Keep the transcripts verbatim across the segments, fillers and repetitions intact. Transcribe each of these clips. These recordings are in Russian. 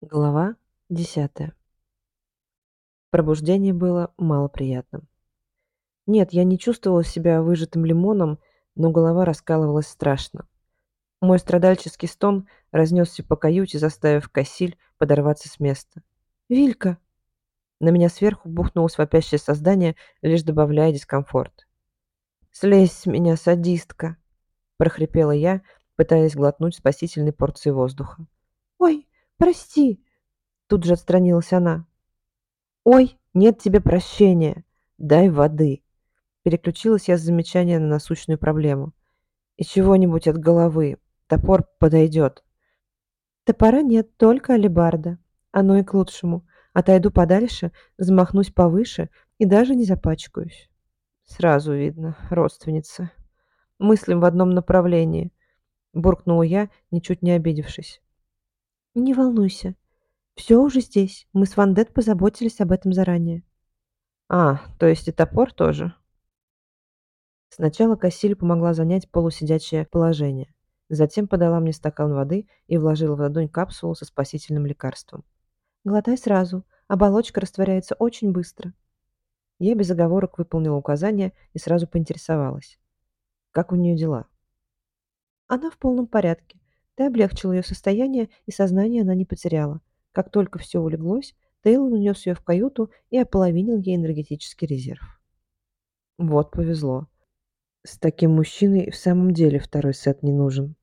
Глава десятая. Пробуждение было малоприятным. Нет, я не чувствовала себя выжатым лимоном, но голова раскалывалась страшно. Мой страдальческий стон разнесся по каюте, заставив Кассиль подорваться с места. «Вилька!» На меня сверху бухнулось вопящее создание, лишь добавляя дискомфорт. «Слезь с меня, садистка!» – прохрипела я, пытаясь глотнуть спасительной порции воздуха. «Ой, прости!» – тут же отстранилась она. «Ой, нет тебе прощения! Дай воды!» Переключилась я с замечания на насущную проблему. «И чего-нибудь от головы. Топор подойдет». «Топора нет, только алебарда. Оно и к лучшему. Отойду подальше, взмахнусь повыше и даже не запачкаюсь». «Сразу видно, родственница. Мыслим в одном направлении», – буркнула я, ничуть не обидевшись. «Не волнуйся. Все уже здесь. Мы с Вандет позаботились об этом заранее». «А, то есть и топор тоже?» Сначала Кассиль помогла занять полусидячее положение. Затем подала мне стакан воды и вложила в ладонь капсулу со спасительным лекарством. «Глотай сразу. Оболочка растворяется очень быстро». Я без оговорок выполнила указания и сразу поинтересовалась. Как у нее дела? Она в полном порядке. Ты облегчил ее состояние, и сознание она не потеряла. Как только все улеглось, Тейлон унес ее в каюту и ополовинил ей энергетический резерв. Вот повезло. С таким мужчиной в самом деле второй сет не нужен.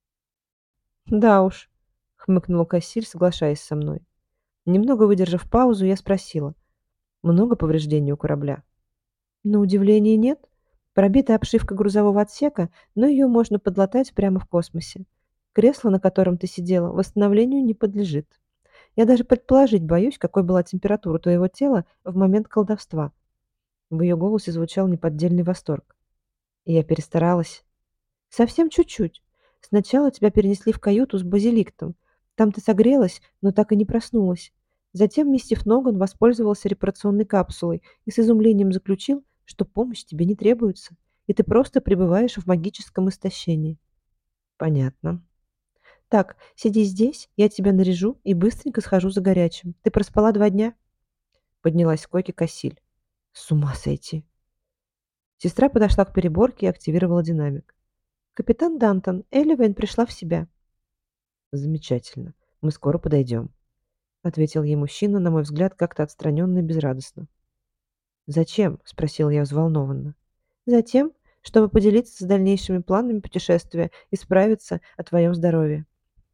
Да уж, хмыкнула кассир, соглашаясь со мной. Немного выдержав паузу, я спросила: много повреждений у корабля? На удивление нет. Пробита обшивка грузового отсека, но ее можно подлатать прямо в космосе. Кресло, на котором ты сидела, восстановлению не подлежит. Я даже предположить боюсь, какой была температура твоего тела в момент колдовства. В ее голосе звучал неподдельный восторг. И я перестаралась. Совсем чуть-чуть. Сначала тебя перенесли в каюту с базиликтом. Там ты согрелась, но так и не проснулась. Затем мистер Ноган воспользовался репарационной капсулой и с изумлением заключил, что помощь тебе не требуется, и ты просто пребываешь в магическом истощении. Понятно. Так, сиди здесь, я тебя наряжу и быстренько схожу за горячим. Ты проспала два дня? Поднялась с койки Кассиль. С ума сойти. Сестра подошла к переборке и активировала динамик. «Капитан Дантон, Элливейн пришла в себя». «Замечательно. Мы скоро подойдем», — ответил ей мужчина, на мой взгляд, как-то отстраненно и безрадостно. «Зачем?» — спросил я взволнованно. «Затем, чтобы поделиться с дальнейшими планами путешествия и справиться о твоем здоровье».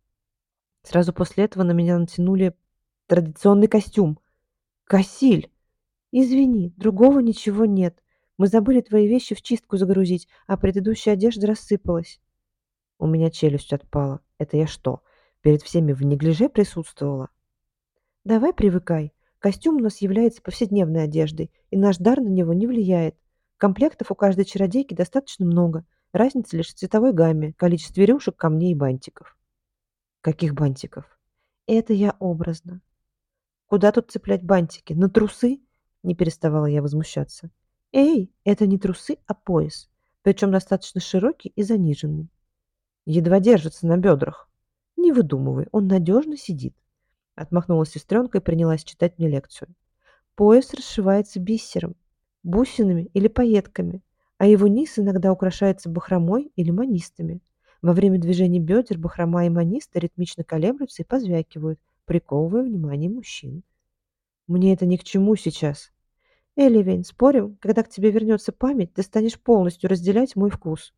Сразу после этого на меня натянули традиционный костюм. «Кассиль! Извини, другого ничего нет. Мы забыли твои вещи в чистку загрузить, а предыдущая одежда рассыпалась». У меня челюсть отпала. Это я что, перед всеми в неглиже присутствовала? Давай привыкай. Костюм у нас является повседневной одеждой, и наш дар на него не влияет. Комплектов у каждой чародейки достаточно много. Разница лишь в цветовой гамме, количестве рюшек, камней и бантиков. Каких бантиков? Это я образно. Куда тут цеплять бантики? На трусы? Не переставала я возмущаться. Эй, это не трусы, а пояс. Причем достаточно широкий и заниженный. Едва держится на бедрах. Не выдумывай, он надежно сидит. Отмахнулась сестренка и принялась читать мне лекцию. Пояс расшивается бисером, бусинами или пайетками, а его низ иногда украшается бахромой или манистами. Во время движения бедер бахрома и маниста ритмично колеблются и позвякивают, приковывая внимание мужчин. Мне это ни к чему сейчас. Элливейн, спорим, когда к тебе вернется память, ты станешь полностью разделять мой вкус.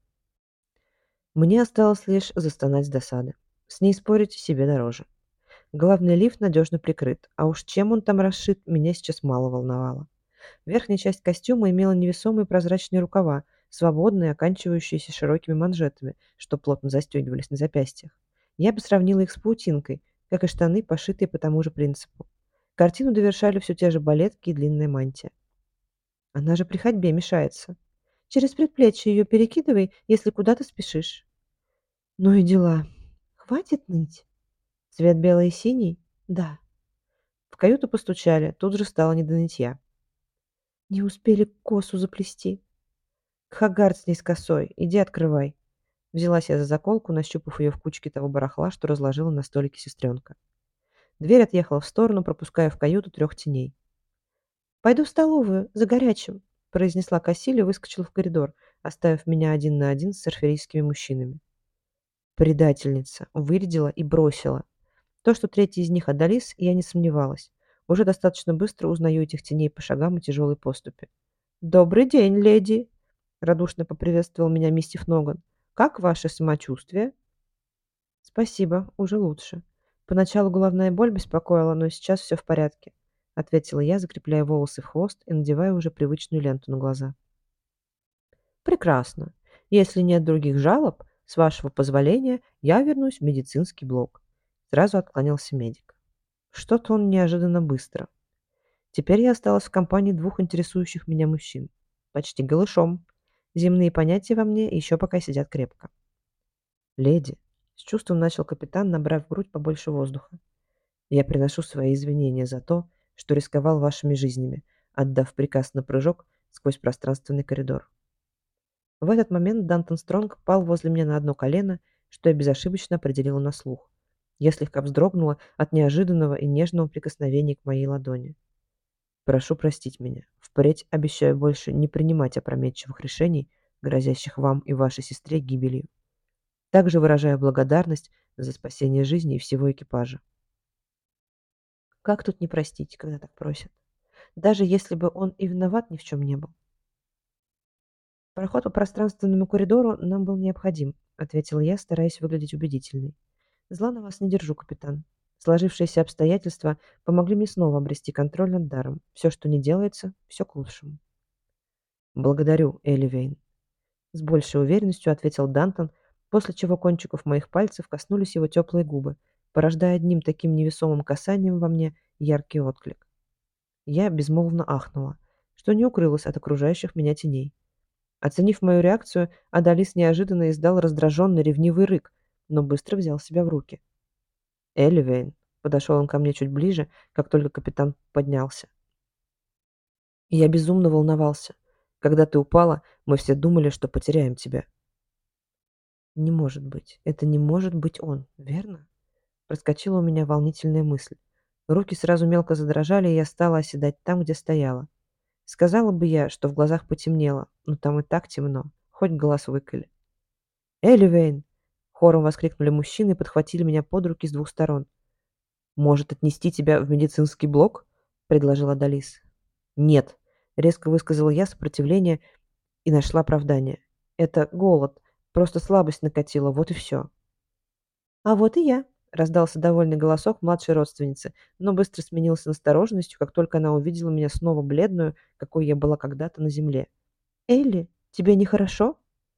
Мне осталось лишь застонать с досады. С ней спорить себе дороже. Главный лифт надежно прикрыт, а уж чем он там расшит, меня сейчас мало волновало. Верхняя часть костюма имела невесомые прозрачные рукава, свободные, оканчивающиеся широкими манжетами, что плотно застегивались на запястьях. Я бы сравнила их с паутинкой, как и штаны, пошитые по тому же принципу. Картину довершали все те же балетки и длинная мантия. Она же при ходьбе мешается. Через предплечье ее перекидывай, если куда-то спешишь. Ну и дела. Хватит ныть. Цвет белый и синий? Да. В каюту постучали, тут же стало не до нытья. Не успели косу заплести. Кхагард с ней с косой, иди открывай. Взялась я за заколку, нащупав ее в кучке того барахла, что разложила на столике сестренка. Дверь отъехала в сторону, пропуская в каюту трех теней. «Пойду в столовую, за горячим», — произнесла Кассиль и выскочила в коридор, оставив меня один на один с серферийскими мужчинами. Предательница. Вырядила и бросила. То, что третий из них Адалис, я не сомневалась. Уже достаточно быстро узнаю этих теней по шагам и тяжелой поступи. «Добрый день, леди!» — радушно поприветствовал меня мистер Ноган. «Как ваше самочувствие?» «Спасибо, уже лучше. Поначалу головная боль беспокоила, но сейчас все в порядке», — ответила я, закрепляя волосы в хвост и надевая уже привычную ленту на глаза. «Прекрасно. Если нет других жалоб, с вашего позволения, я вернусь в медицинский блок». Сразу отклонился медик. Что-то он неожиданно быстро. Теперь я осталась в компании двух интересующих меня мужчин. Почти голышом. Земные понятия во мне еще пока сидят крепко. «Леди», — с чувством начал капитан, набрав в грудь побольше воздуха, «я приношу свои извинения за то, что рисковал вашими жизнями, отдав приказ на прыжок сквозь пространственный коридор». В этот момент Дантон Стронг пал возле меня на одно колено, что я безошибочно определила на слух. Я слегка вздрогнула от неожиданного и нежного прикосновения к моей ладони. «Прошу простить меня. Впредь обещаю больше не принимать опрометчивых решений, грозящих вам и вашей сестре гибелью. Также выражаю благодарность за спасение жизни и всего экипажа». Как тут не простить, когда так просят? Даже если бы он и виноват ни в чем не был. «Проход по пространственному коридору нам был необходим», — ответила я, стараясь выглядеть убедительной. «Зла на вас не держу, капитан. Сложившиеся обстоятельства помогли мне снова обрести контроль над даром. Все, что не делается, все к лучшему». «Благодарю, Эливейн», — с большей уверенностью ответил Дантон, после чего кончиков моих пальцев коснулись его теплые губы, порождая одним таким невесомым касанием во мне яркий отклик. Я безмолвно ахнула, что не укрылась от окружающих меня теней. Оценив мою реакцию, Адалис неожиданно издал раздраженный ревнивый рык, но быстро взял себя в руки. «Эливейн», — подошел он ко мне чуть ближе, как только капитан поднялся. «Я безумно волновался. Когда ты упала, мы все думали, что потеряем тебя». «Не может быть. Это не может быть он, верно?» Проскочила у меня волнительная мысль. Руки сразу мелко задрожали, и я стала оседать там, где стояла. Сказала бы я, что в глазах потемнело, но там и так темно, хоть глаз выколи. «Эливейн!» — хором воскликнули мужчины и подхватили меня под руки с двух сторон. «Может, отнести тебя в медицинский блок?» — предложила Далис. «Нет», — резко высказала я сопротивление и нашла оправдание. «Это голод, просто слабость накатила, вот и все». «А вот и я», — раздался довольный голосок младшей родственницы, но быстро сменился настороженностью, как только она увидела меня снова бледную, какой я была когда-то на земле. «Элли, тебе нехорошо?»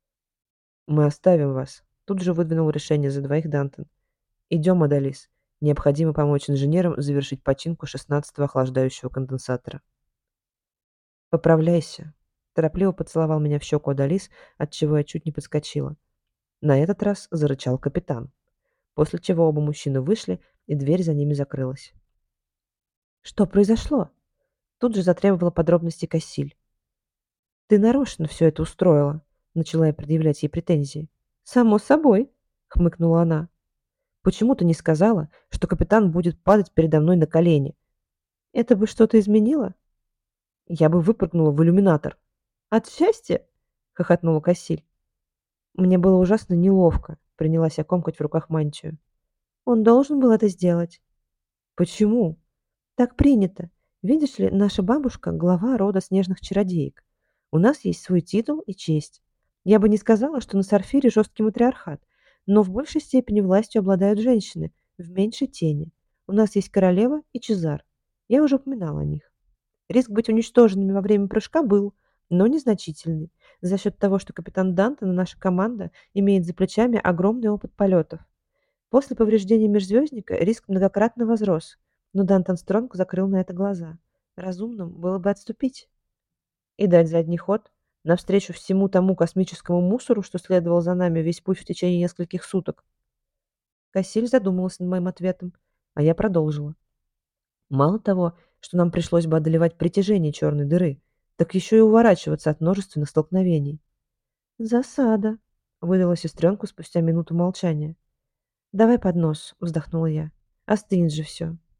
«Мы оставим вас», — тут же выдвинул решение за двоих Дантон. «Идем, Адалис. Необходимо помочь инженерам завершить починку шестнадцатого охлаждающего конденсатора». «Поправляйся», — торопливо поцеловал меня в щеку Адалис, отчего я чуть не подскочила. На этот раз зарычал капитан, после чего оба мужчины вышли, и дверь за ними закрылась. «Что произошло?» Тут же затребовала подробности Кассиль. «Ты нарочно все это устроила», — начала я предъявлять ей претензии. «Само собой», — хмыкнула она. «Почему ты не сказала, что капитан будет падать передо мной на колени? Это бы что-то изменило? Я бы выпрыгнула в иллюминатор». «От счастья?» — хохотнула Кассиль. Мне было ужасно неловко, принялась я комкать в руках мантию. «Он должен был это сделать». «Почему?» «Так принято. Видишь ли, наша бабушка — глава рода снежных чародеек. У нас есть свой титул и честь. Я бы не сказала, что на Сарфире жесткий матриархат, но в большей степени властью обладают женщины, в меньшей тени. У нас есть королева и Чезар. Я уже упоминала о них. Риск быть уничтоженными во время прыжка был, но незначительный, за счет того, что капитан Дантон и наша команда имеет за плечами огромный опыт полетов. После повреждения межзвездника риск многократно возрос, но Дантон Стронг закрыл на это глаза. Разумным было бы отступить и дать задний ход навстречу всему тому космическому мусору, что следовал за нами весь путь в течение нескольких суток. Кассиль задумалась над моим ответом, а я продолжила. Мало того, что нам пришлось бы одолевать притяжение черной дыры, так еще и уворачиваться от множественных столкновений. «Засада», — выдала сестренку спустя минуту молчания. «Давай под нос», — вздохнула я. «Остынет же все».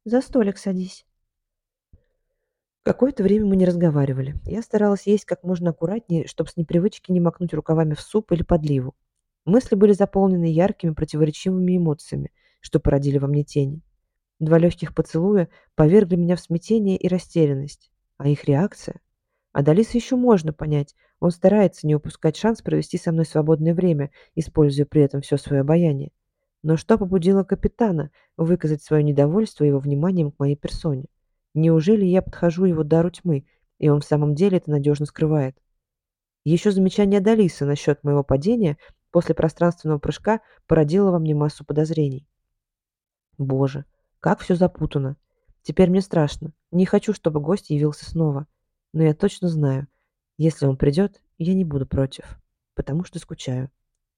За столик садись. Какое-то время мы не разговаривали. Я старалась есть как можно аккуратнее, чтобы с непривычки не макнуть рукавами в суп или подливу. Мысли были заполнены яркими противоречивыми эмоциями, что породили во мне тени. Два легких поцелуя повергли меня в смятение и растерянность. А их реакция? Адалиса еще можно понять. Он старается не упускать шанс провести со мной свободное время, используя при этом все свое обаяние. Но что побудило капитана выказать свое недовольство его вниманием к моей персоне? Неужели я подхожу его дару тьмы, и он в самом деле это надежно скрывает? Еще замечание Адалисы насчет моего падения после пространственного прыжка породило во мне массу подозрений. Боже, как все запутано. Теперь мне страшно. Не хочу, чтобы гость явился снова. Но я точно знаю, если он придет, я не буду против, потому что скучаю.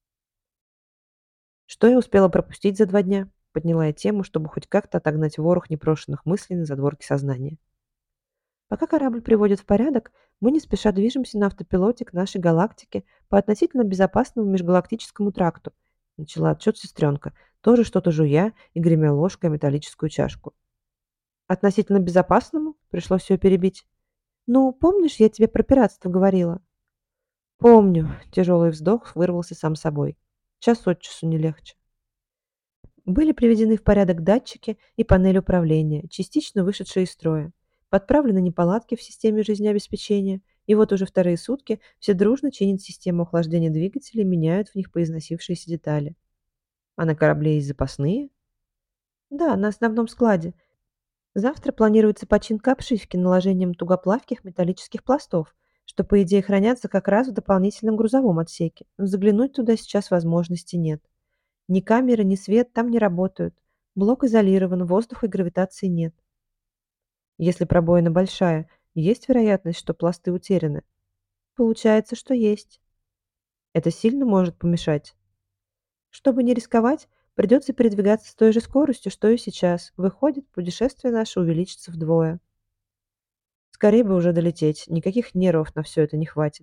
Что я успела пропустить за два дня? Подняла я тему, чтобы хоть как-то отогнать ворох непрошенных мыслей на задворке сознания. Пока корабль приводит в порядок, мы не спеша движемся на автопилоте к нашей галактике по относительно безопасному межгалактическому тракту. Начала отчет сестренка, тоже что-то жуя и гремя ложкой о металлическую чашку. Относительно безопасному? Пришлось ее перебить. Ну, помнишь, я тебе про пиратство говорила? Помню. Тяжелый вздох вырвался сам собой. Час от часу не легче. Были приведены в порядок датчики и панель управления, частично вышедшие из строя. Подправлены неполадки в системе жизнеобеспечения, и вот уже вторые сутки все дружно чинят систему охлаждения двигателей и меняют в них поизносившиеся детали. А на корабле есть запасные? Да, на основном складе. Завтра планируется починка обшивки наложением тугоплавких металлических пластов, что, по идее, хранятся как раз в дополнительном грузовом отсеке. Но заглянуть туда сейчас возможности нет. Ни камеры, ни свет там не работают. Блок изолирован, воздуха и гравитации нет. Если пробоина большая, есть вероятность, что пласты утеряны? Получается, что есть. Это сильно может помешать? Чтобы не рисковать, придется передвигаться с той же скоростью, что и сейчас. Выходит, путешествие наше увеличится вдвое. Скорее бы уже долететь, никаких нервов на все это не хватит.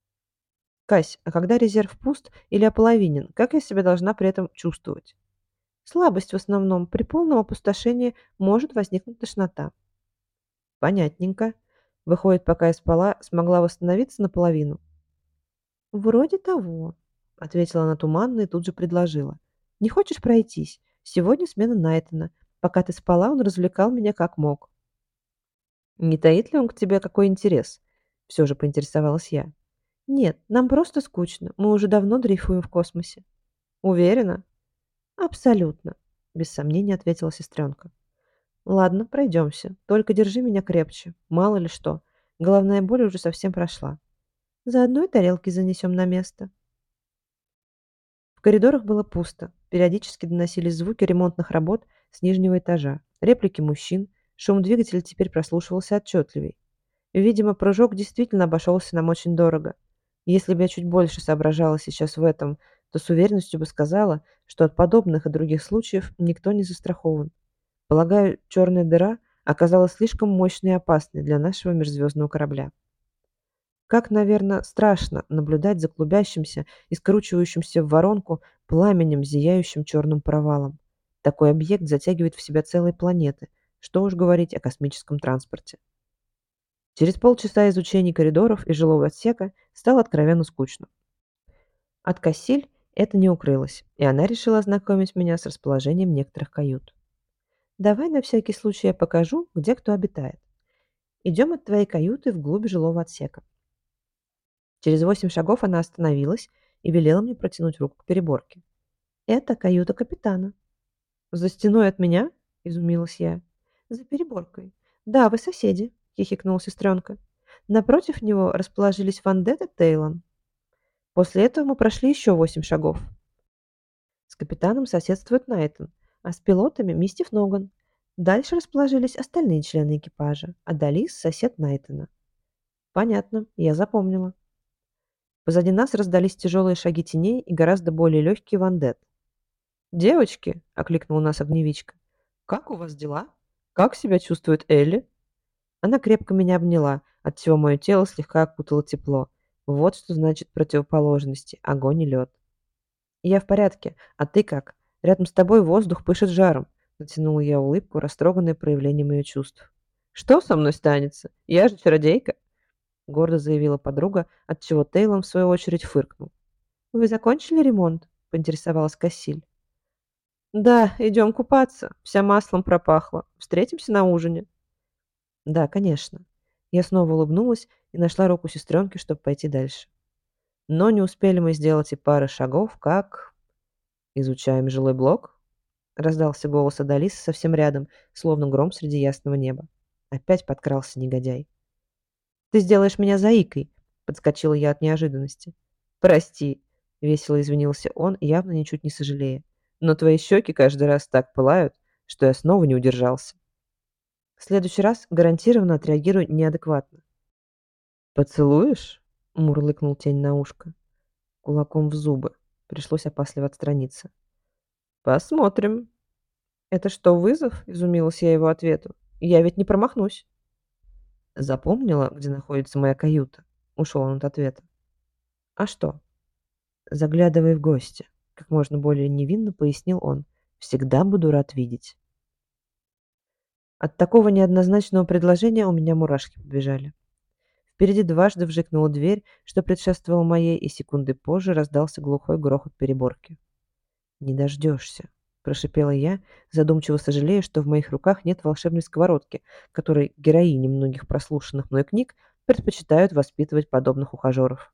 Кась, а когда резерв пуст или ополовинен, как я себя должна при этом чувствовать? Слабость в основном. При полном опустошении может возникнуть тошнота. Понятненько. Выходит, пока я спала, смогла восстановиться наполовину. Вроде того, ответила она туманно и тут же предложила. Не хочешь пройтись? Сегодня смена Найтона. Пока ты спала, он развлекал меня как мог. Не таит ли он к тебе какой интерес? Все же поинтересовалась я. Нет, нам просто скучно. Мы уже давно дрейфуем в космосе. Уверена? Абсолютно, без сомнения ответила сестренка. Ладно, пройдемся. Только держи меня крепче. Мало ли что. Головная боль уже совсем прошла. Заодно и тарелки занесем на место. В коридорах было пусто. Периодически доносились звуки ремонтных работ с нижнего этажа. Реплики мужчин. Шум двигателя теперь прослушивался отчетливей. Видимо, прыжок действительно обошелся нам очень дорого. Если бы я чуть больше соображала сейчас в этом, то с уверенностью бы сказала, что от подобных и других случаев никто не застрахован. Полагаю, черная дыра оказалась слишком мощной и опасной для нашего межзвездного корабля. Как, наверное, страшно наблюдать за клубящимся и скручивающимся в воронку пламенем, зияющим черным провалом. Такой объект затягивает в себя целые планеты. Что уж говорить о космическом транспорте. Через полчаса изучения коридоров и жилого отсека стало откровенно скучно. От Кассиль это не укрылось, и она решила ознакомить меня с расположением некоторых кают. Давай на всякий случай я покажу, где кто обитает. Идем от твоей каюты вглубь жилого отсека. Через восемь шагов она остановилась и велела мне протянуть руку к переборке. Это каюта капитана. За стеной от меня? Изумилась я. За переборкой. Да, вы соседи, хихикнула сестренка. Напротив него расположились Вандет и Тейлон. После этого мы прошли еще восемь шагов. С капитаном соседствует Найтон, а с пилотами Мистив Ноган. Дальше расположились остальные члены экипажа, а Далис– сосед Найтона. Понятно, я запомнила. Позади нас раздались тяжелые шаги теней и гораздо более легкий вандет. «Девочки!» – окликнула нас огневичка. «Как у вас дела? Как себя чувствует Элли?» Она крепко меня обняла, от всего мое тело слегка окутало тепло. Вот что значит противоположности – огонь и лед. «Я в порядке, а ты как? Рядом с тобой воздух пышет жаром. Натянула я улыбку, растроганная проявлением ее чувств. «Что со мной станется? Я же чародейка!» Гордо заявила подруга, отчего Тейлон в свою очередь фыркнул. «Вы закончили ремонт?» — поинтересовалась Кассиль. «Да, идем купаться. Вся маслом пропахла. Встретимся на ужине». «Да, конечно». Я снова улыбнулась и нашла руку сестренки, чтобы пойти дальше. Но не успели мы сделать и пары шагов, как... «Изучаем жилой блок?» — раздался голос Адалисы совсем рядом, словно гром среди ясного неба. Опять подкрался негодяй. «Ты сделаешь меня заикой!» — подскочила я от неожиданности. «Прости!» — весело извинился он, явно ничуть не сожалея. «Но твои щеки каждый раз так пылают, что я снова не удержался. В следующий раз гарантированно отреагирую неадекватно». «Поцелуешь?» — мурлыкнул тень на ушко. Кулаком в зубы. Пришлось опасливо отстраниться. «Посмотрим». «Это что, вызов?» — изумилась я его ответу. «Я ведь не промахнусь». «Запомнила, где находится моя каюта?» — ушел он от ответа. «А что?» «Заглядывай в гости», — как можно более невинно пояснил он. «Всегда буду рад видеть». От такого неоднозначного предложения у меня мурашки побежали. Впереди дважды вжикнула дверь, что предшествовало моей, и секунды позже раздался глухой грохот переборки. «Не дождешься», — прошипела я, задумчиво сожалея, что в моих руках нет волшебной сковородки, которой героини многих прослушанных мной книг предпочитают воспитывать подобных ухажеров.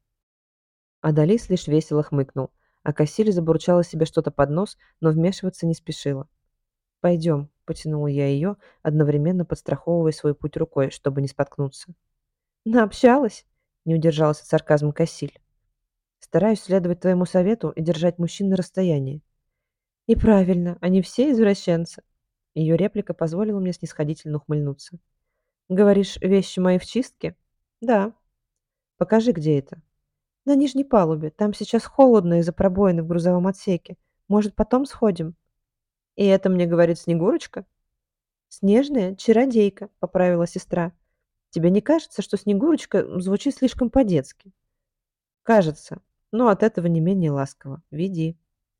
Адалис лишь весело хмыкнул, а Кассиль забурчала себе что-то под нос, но вмешиваться не спешила. «Пойдем», — потянула я ее, одновременно подстраховывая свой путь рукой, чтобы не споткнуться. «Наобщалась?» — не удержалась от сарказма Кассиль. «Стараюсь следовать твоему совету и держать мужчин на расстоянии». «И правильно, они все извращенцы». Ее реплика позволила мне снисходительно ухмыльнуться. «Говоришь, вещи мои в чистке?» «Да». «Покажи, где это». «На нижней палубе. Там сейчас холодно из-за пробоины в грузовом отсеке. Может, потом сходим?» «И это мне говорит Снегурочка?» «Снежная чародейка», — поправила сестра. «Тебе не кажется, что Снегурочка звучит слишком по-детски?» «Кажется, но от этого не менее ласково. Веди».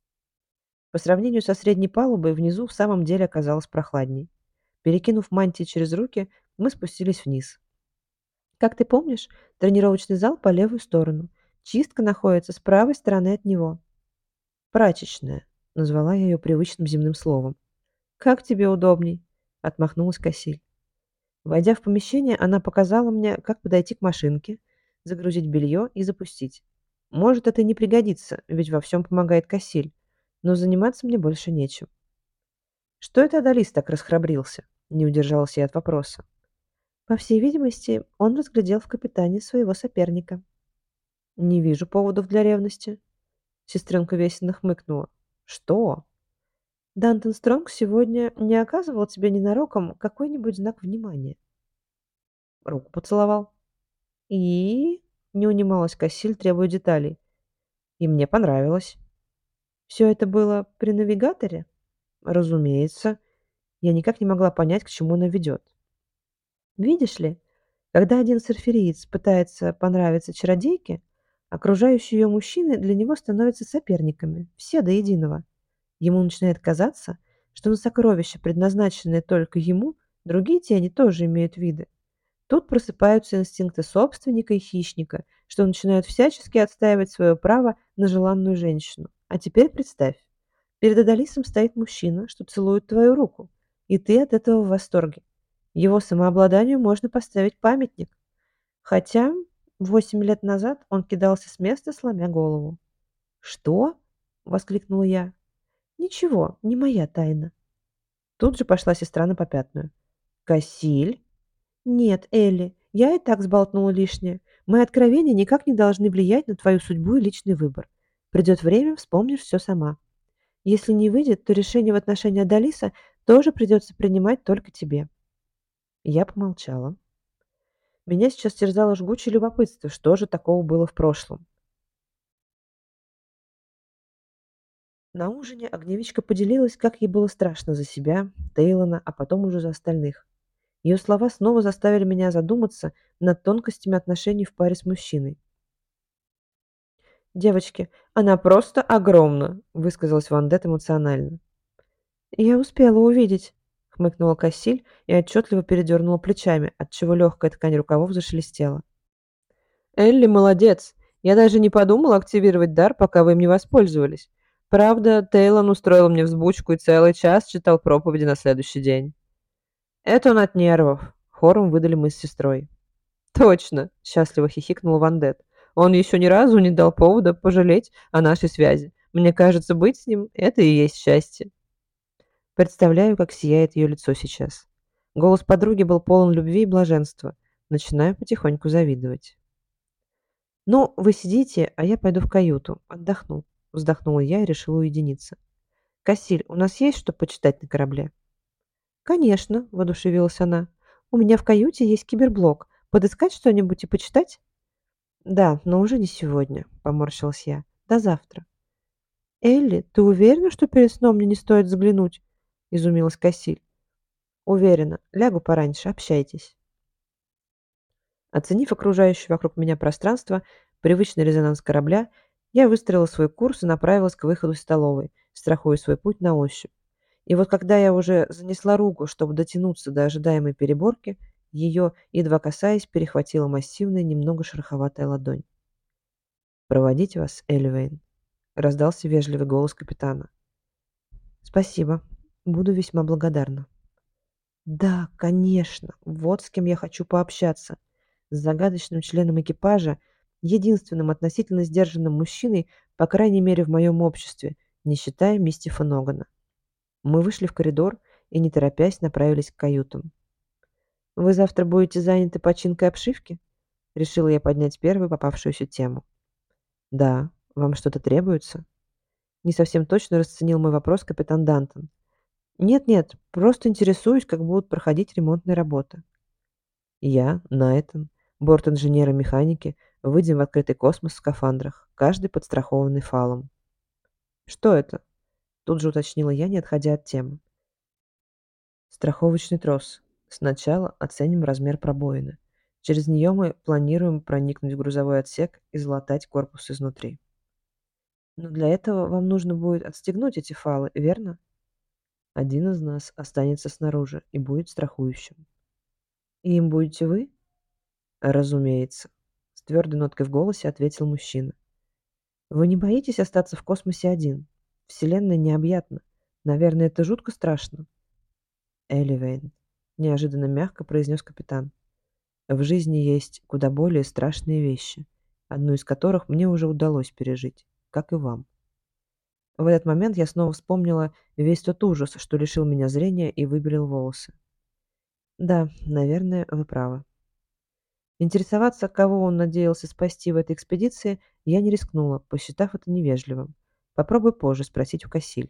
По сравнению со средней палубой, внизу в самом деле оказалось прохладней. Перекинув мантии через руки, мы спустились вниз. Как ты помнишь, тренировочный зал по левую сторону. Чистка находится с правой стороны от него. «Прачечная», — назвала я ее привычным земным словом. «Как тебе удобней?» — отмахнулась Кассиль. Войдя в помещение, она показала мне, как подойти к машинке, загрузить белье и запустить. Может, это и не пригодится, ведь во всем помогает Кассиль, но заниматься мне больше нечем. Что это Адалис так расхрабрился? Не удержалась я от вопроса. По всей видимости, он разглядел в капитане своего соперника. Не вижу поводов для ревности. Сестренка весело хмыкнула. Что? Дантон Стронг сегодня не оказывал тебе ненароком какой-нибудь знак внимания? Руку поцеловал. И... Не унималась Кассиль, требуя деталей. И мне понравилось. Все это было при навигаторе? Разумеется. Я никак не могла понять, к чему она ведет. Видишь ли, когда один серфериец пытается понравиться чародейке, окружающие ее мужчины для него становятся соперниками, все до единого. Ему начинает казаться, что на сокровища, предназначенные только ему, другие тени тоже имеют виды. Тут просыпаются инстинкты собственника и хищника, что начинают всячески отстаивать свое право на желанную женщину. А теперь представь, перед Адалисом стоит мужчина, что целует твою руку, и ты от этого в восторге. Его самообладанию можно поставить памятник. Хотя восемь лет назад он кидался с места, сломя голову. «Что?» — воскликнула я. «Ничего, не моя тайна». Тут же пошла сестра на попятную. «Кассиль?» «Нет, Элли, я и так сболтнула лишнее. Мои откровения никак не должны влиять на твою судьбу и личный выбор. Придет время, вспомнишь все сама. Если не выйдет, то решение в отношении Адалиса тоже придется принимать только тебе». Я помолчала. Меня сейчас терзало жгучее любопытство, что же такого было в прошлом. На ужине огневичка поделилась, как ей было страшно за себя, Тейлона, а потом уже за остальных. Ее слова снова заставили меня задуматься над тонкостями отношений в паре с мужчиной. «Девочки, она просто огромна», — высказалась Вандет эмоционально. «Я успела увидеть», — хмыкнула Кассиль и отчетливо передернула плечами, отчего легкая ткань рукавов зашелестела. «Элли молодец. Я даже не подумала активировать дар, пока вы им не воспользовались. Правда, Тейлон устроил мне взбучку и целый час читал проповеди на следующий день». «Это он от нервов», — хором выдали мы с сестрой. «Точно!» — счастливо хихикнул Вандет. «Он еще ни разу не дал повода пожалеть о нашей связи. Мне кажется, быть с ним — это и есть счастье». Представляю, как сияет ее лицо сейчас. Голос подруги был полон любви и блаженства. Начинаю потихоньку завидовать. «Ну, вы сидите, а я пойду в каюту. Отдохну», — вздохнула я и решила уединиться. «Кассиль, у нас есть что почитать на корабле?» «Конечно», — воодушевилась она. «У меня в каюте есть киберблок. Подыскать что-нибудь и почитать?» «Да, но уже не сегодня», — поморщилась я. «До завтра». «Элли, ты уверена, что перед сном мне не стоит заглянуть?» — изумилась Кассиль. «Уверена. Лягу пораньше. Общайтесь». Оценив окружающее вокруг меня пространство, привычный резонанс корабля, я выстроила свой курс и направилась к выходу из столовой, страхуя свой путь на ощупь. И вот когда я уже занесла руку, чтобы дотянуться до ожидаемой переборки, ее, едва касаясь, перехватила массивная, немного шероховатая ладонь. «Проводить вас, Эльвейн?» — раздался вежливый голос капитана. «Спасибо. Буду весьма благодарна». «Да, конечно. Вот с кем я хочу пообщаться. С загадочным членом экипажа, единственным относительно сдержанным мужчиной, по крайней мере, в моем обществе, не считая мистифа Ногана». Мы вышли в коридор и, не торопясь, направились к каютам. «Вы завтра будете заняты починкой обшивки?» — решила я поднять первую попавшуюся тему. «Да. Вам что-то требуется?» Не совсем точно расценил мой вопрос капитан Дантон. «Нет-нет, просто интересуюсь, как будут проходить ремонтные работы». Я, Найтон, борт-инженеры-механики, выйдем в открытый космос в скафандрах, каждый подстрахованный фалом. «Что это?» — тут же уточнила я, не отходя от темы. «Страховочный трос. Сначала оценим размер пробоины. Через нее мы планируем проникнуть в грузовой отсек и залатать корпус изнутри». «Но для этого вам нужно будет отстегнуть эти фалы, верно?» «Один из нас останется снаружи и будет страхующим». «И им будете вы?» «Разумеется», — с твердой ноткой в голосе ответил мужчина. «Вы не боитесь остаться в космосе один? Вселенная необъятна. Наверное, это жутко страшно». «Элливейн», — неожиданно мягко произнес капитан. «В жизни есть куда более страшные вещи, одну из которых мне уже удалось пережить, как и вам». В этот момент я снова вспомнила весь тот ужас, что лишил меня зрения и выбелил волосы. «Да, наверное, вы правы». Интересоваться, кого он надеялся спасти в этой экспедиции, я не рискнула, посчитав это невежливым. Попробуй позже спросить у Кассиль.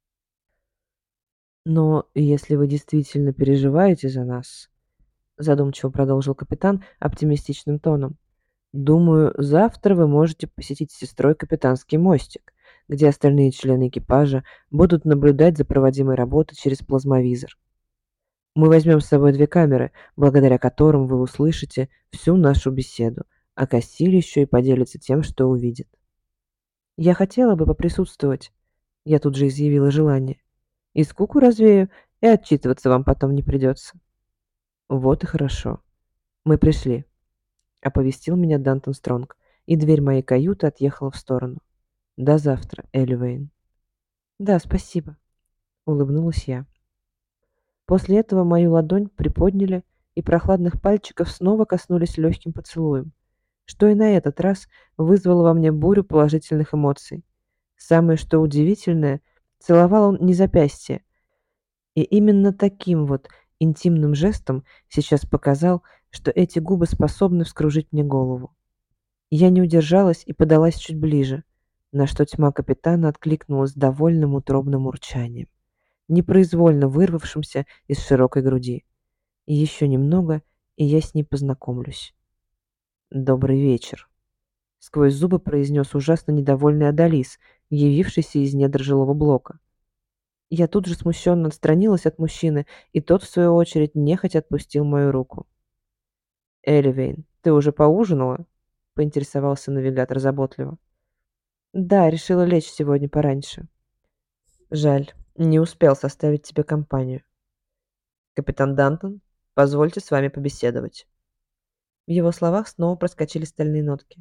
«Но если вы действительно переживаете за нас», — задумчиво продолжил капитан оптимистичным тоном, «думаю, завтра вы можете посетить с сестрой капитанский мостик, где остальные члены экипажа будут наблюдать за проводимой работой через плазмовизор. Мы возьмем с собой две камеры, благодаря которым вы услышите всю нашу беседу, а Кассиль еще и поделится тем, что увидит». «Я хотела бы поприсутствовать», — я тут же изъявила желание. «И скуку развею, и отчитываться вам потом не придется». «Вот и хорошо. Мы пришли», — оповестил меня Дантон Стронг, и дверь моей каюты отъехала в сторону. «До завтра, Элливейн». «Да, спасибо», — улыбнулась я. После этого мою ладонь приподняли, и прохладных пальчиков снова коснулись легким поцелуем, что и на этот раз вызвало во мне бурю положительных эмоций. Самое что удивительное, целовал он не запястье, и именно таким вот интимным жестом сейчас показал, что эти губы способны вскружить мне голову. Я не удержалась и подалась чуть ближе, на что тьма капитана откликнулась довольным утробным урчанием, непроизвольно вырвавшимся из широкой груди. И еще немного, и я с ней познакомлюсь. «Добрый вечер», — сквозь зубы произнес ужасно недовольный Адалис, явившийся из недр жилого блока. Я тут же смущенно отстранилась от мужчины, и тот, в свою очередь, нехотя отпустил мою руку. «Элливейн, ты уже поужинала?» — поинтересовался навигатор заботливо. «Да, решила лечь сегодня пораньше». «Жаль. Не успел составить тебе компанию. Капитан Дантон, позвольте с вами побеседовать. В его словах снова проскочили стальные нотки.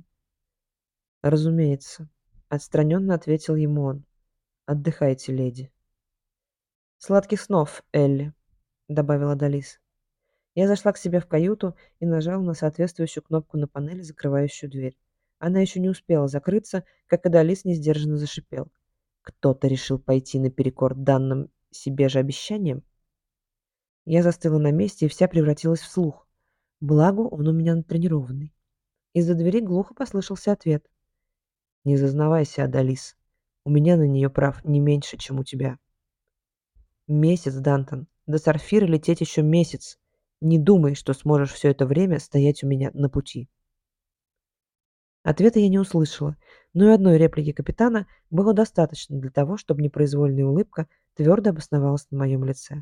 Разумеется, отстраненно ответил ему он. Отдыхайте, леди. Сладких снов, Элли, добавила Далис. Я зашла к себе в каюту и нажала на соответствующую кнопку на панели, закрывающую дверь. Она еще не успела закрыться, как Адалис несдержанно зашипел. Кто-то решил пойти наперекор данным себе же обещаниям? Я застыла на месте и вся превратилась в слух. Благо, он у меня натренированный. Из-за двери глухо послышался ответ. «Не зазнавайся, Адалис. У меня на нее прав не меньше, чем у тебя». «Месяц, Дантон. До Сарфира лететь еще месяц. Не думай, что сможешь все это время стоять у меня на пути». Ответа я не услышала, но и одной реплики капитана было достаточно для того, чтобы непроизвольная улыбка твердо обосновалась на моем лице.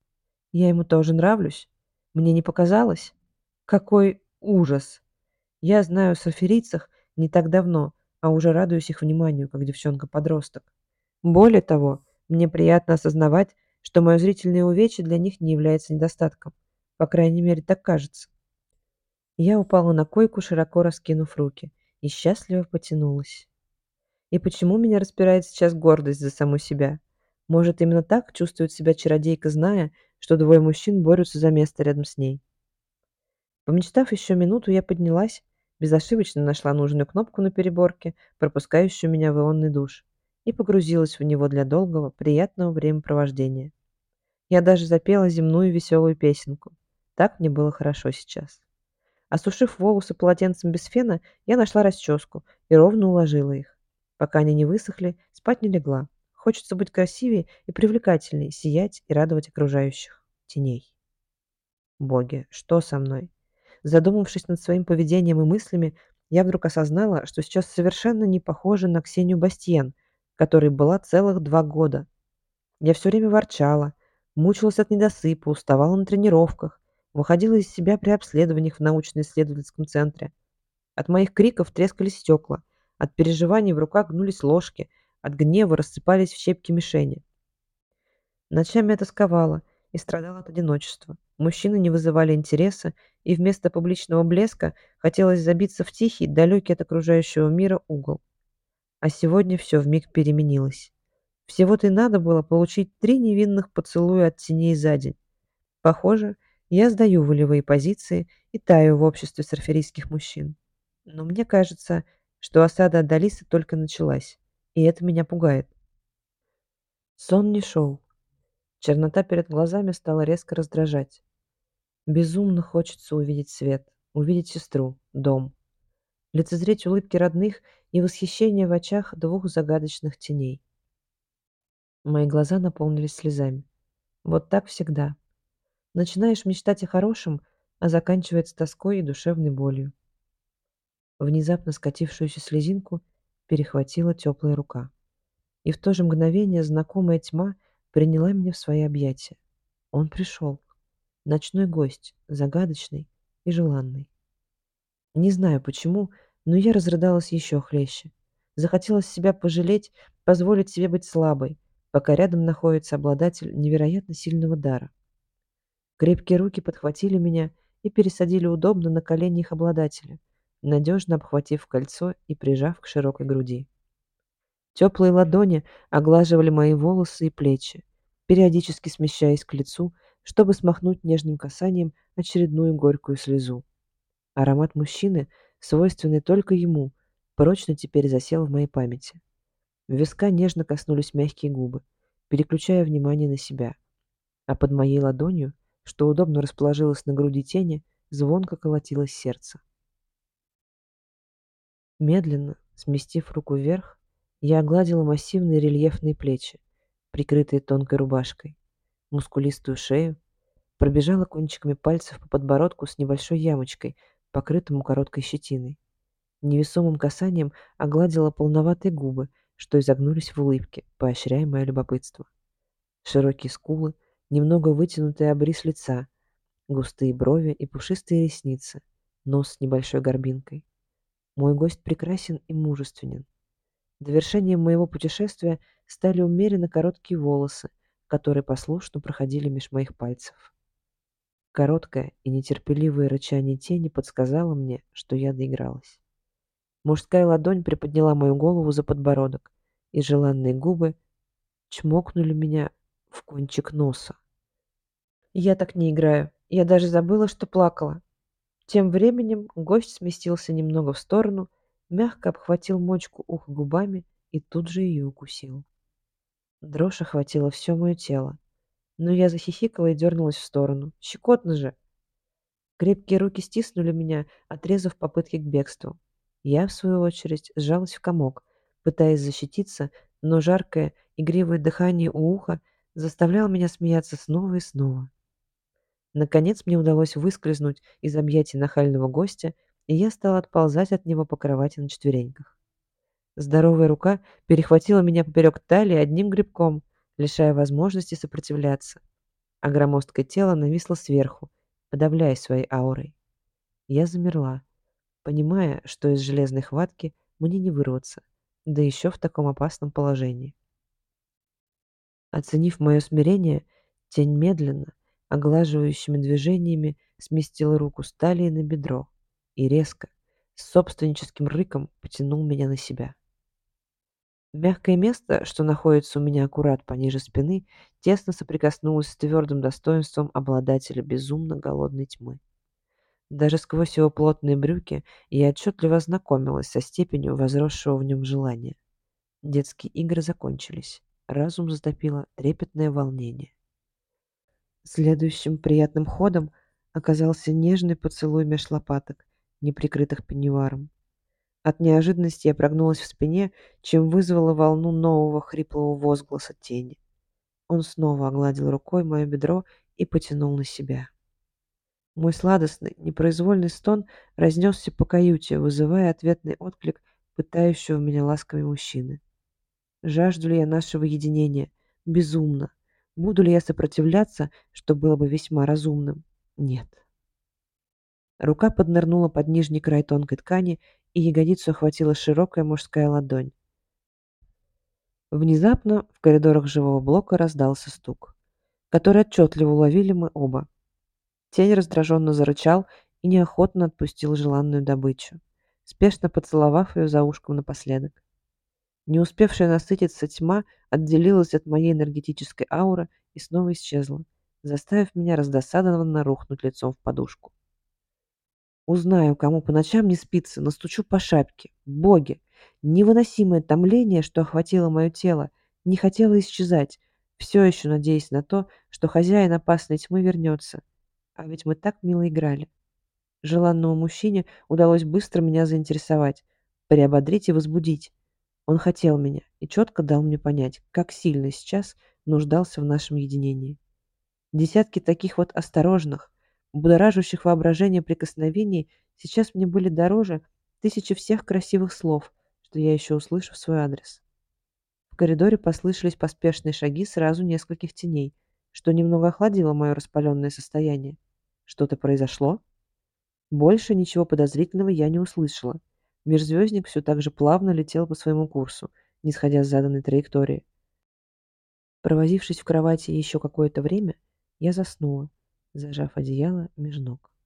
Я ему тоже нравлюсь? Мне не показалось? Какой ужас! Я знаю о сарферийцах не так давно, а уже радуюсь их вниманию, как девчонка-подросток. Более того, мне приятно осознавать, что мое зрительное увечье для них не является недостатком. По крайней мере, так кажется. Я упала на койку, широко раскинув руки, и счастливо потянулась. И почему меня распирает сейчас гордость за саму себя? Может, именно так чувствует себя чародейка, зная, что двое мужчин борются за место рядом с ней? Помечтав еще минуту, я поднялась, безошибочно нашла нужную кнопку на переборке, пропускающую меня в ионный душ, и погрузилась в него для долгого, приятного времяпровождения. Я даже запела земную веселую песенку. Так мне было хорошо сейчас. Осушив волосы полотенцем без фена, я нашла расческу и ровно уложила их. Пока они не высохли, спать не легла. Хочется быть красивее и привлекательней, сиять и радовать окружающих. Теней. Боги, что со мной? Задумавшись над своим поведением и мыслями, я вдруг осознала, что сейчас совершенно не похожа на Ксению Бастьен, которой была целых два года. Я все время ворчала, мучилась от недосыпа, уставала на тренировках, выходила из себя при обследованиях в научно-исследовательском центре. От моих криков трескались стекла, от переживаний в руках гнулись ложки, от гнева рассыпались в щепки мишени. Ночами я тосковала и страдала от одиночества. Мужчины не вызывали интереса, и вместо публичного блеска хотелось забиться в тихий, далекий от окружающего мира угол. А сегодня все вмиг переменилось. Всего-то и надо было получить три невинных поцелуя от теней за день. Похоже, я сдаю волевые позиции и таю в обществе сарферийских мужчин. Но мне кажется, что осада Адалисы только началась, и это меня пугает. Сон не шел. Чернота перед глазами стала резко раздражать. Безумно хочется увидеть свет, увидеть сестру, дом, лицезреть улыбки родных и восхищение в очах двух загадочных теней. Мои глаза наполнились слезами. Вот так всегда. Начинаешь мечтать о хорошем, а заканчивается тоской и душевной болью. Внезапно скатившуюся слезинку перехватила теплая рука. И в то же мгновение знакомая тьма приняла меня в свои объятия. Он пришел. Ночной гость, загадочный и желанный. Не знаю почему, но я разрыдалась еще хлеще. Захотелось себя пожалеть, позволить себе быть слабой, пока рядом находится обладатель невероятно сильного дара. Крепкие руки подхватили меня и пересадили удобно на колени их обладателя, надежно обхватив кольцо и прижав к широкой груди. Теплые ладони оглаживали мои волосы и плечи, периодически смещаясь к лицу, чтобы смахнуть нежным касанием очередную горькую слезу. Аромат мужчины, свойственный только ему, прочно теперь засел в моей памяти. В виска нежно коснулись мягкие губы, переключая внимание на себя, а под моей ладонью, что удобно расположилось на груди тени, звонко колотилось сердце. Медленно, сместив руку вверх, я огладила массивные рельефные плечи, прикрытые тонкой рубашкой, мускулистую шею, пробежала кончиками пальцев по подбородку с небольшой ямочкой, покрытому короткой щетиной. Невесомым касанием огладила полноватые губы, что изогнулись в улыбке, поощряя мое любопытство. Широкие скулы, немного вытянутый обрис лица, густые брови и пушистые ресницы, нос с небольшой горбинкой. Мой гость прекрасен и мужественен. Довершением моего путешествия стали умеренно короткие волосы, которые послушно проходили меж моих пальцев. Короткое и нетерпеливое рычание тени подсказало мне, что я доигралась. Мужская ладонь приподняла мою голову за подбородок, и желанные губы чмокнули меня в кончик носа. Я так не играю. Я даже забыла, что плакала. Тем временем гость сместился немного в сторону, мягко обхватил мочку уха губами и тут же ее укусил. Дрожь охватила все мое тело, но я захихикала и дернулась в сторону. Щекотно же! Крепкие руки стиснули меня, отрезав попытки к бегству. Я, в свою очередь, сжалась в комок, пытаясь защититься, но жаркое, игривое дыхание у уха заставляло меня смеяться снова и снова. Наконец мне удалось выскользнуть из объятий нахального гостя, и я стала отползать от него по кровати на четвереньках. Здоровая рука перехватила меня поперек талии одним грибком, лишая возможности сопротивляться, а громоздкое тело нависло сверху, подавляя своей аурой. Я замерла, понимая, что из железной хватки мне не вырваться, да еще в таком опасном положении. Оценив мое смирение, тень медленно, оглаживающими движениями сместил руку с талии на бедро и резко, с собственническим рыком потянул меня на себя. Мягкое место, что находится у меня аккурат пониже спины, тесно соприкоснулось с твердым достоинством обладателя безумно голодной тьмы. Даже сквозь его плотные брюки я отчетливо ознакомилась со степенью возросшего в нем желания. Детские игры закончились. Разум затопило трепетное волнение. Следующим приятным ходом оказался нежный поцелуй меж лопаток, не прикрытых пеньюаром. От неожиданности я прогнулась в спине, чем вызвала волну нового хриплого возгласа тени. Он снова огладил рукой мое бедро и потянул на себя. Мой сладостный, непроизвольный стон разнесся по каюте, вызывая ответный отклик пытающего меня ласками мужчины. Жажду ли я нашего единения? Безумно. Буду ли я сопротивляться, что было бы весьма разумным? Нет. Рука поднырнула под нижний край тонкой ткани, и ягодицу охватила широкая мужская ладонь. Внезапно в коридорах жилого блока раздался стук, который отчетливо уловили мы оба. Тень раздраженно зарычал и неохотно отпустил желанную добычу, спешно поцеловав ее за ушком напоследок. Не успевшая насытиться тьма отделилась от моей энергетической ауры и снова исчезла, заставив меня раздосадованно рухнуть лицом в подушку. Узнаю, кому по ночам не спится, настучу по шапке. Боги! Невыносимое томление, что охватило мое тело, не хотело исчезать, все еще надеясь на то, что хозяин опасной тьмы вернется. А ведь мы так мило играли. Желанному мужчине удалось быстро меня заинтересовать, приободрить и возбудить. Он хотел меня и четко дал мне понять, как сильно сейчас нуждался в нашем единении. Десятки таких вот осторожных, будоражащих воображение прикосновений сейчас мне были дороже тысячи всех красивых слов, что я еще услышу в свой адрес. В коридоре послышались поспешные шаги сразу нескольких теней, что немного охладило мое распаленное состояние. Что-то произошло? Больше ничего подозрительного я не услышала. Межзвездник все так же плавно летел по своему курсу, не сходя с заданной траектории. Провозившись в кровати еще какое-то время, я заснула, зажав одеяло меж ног.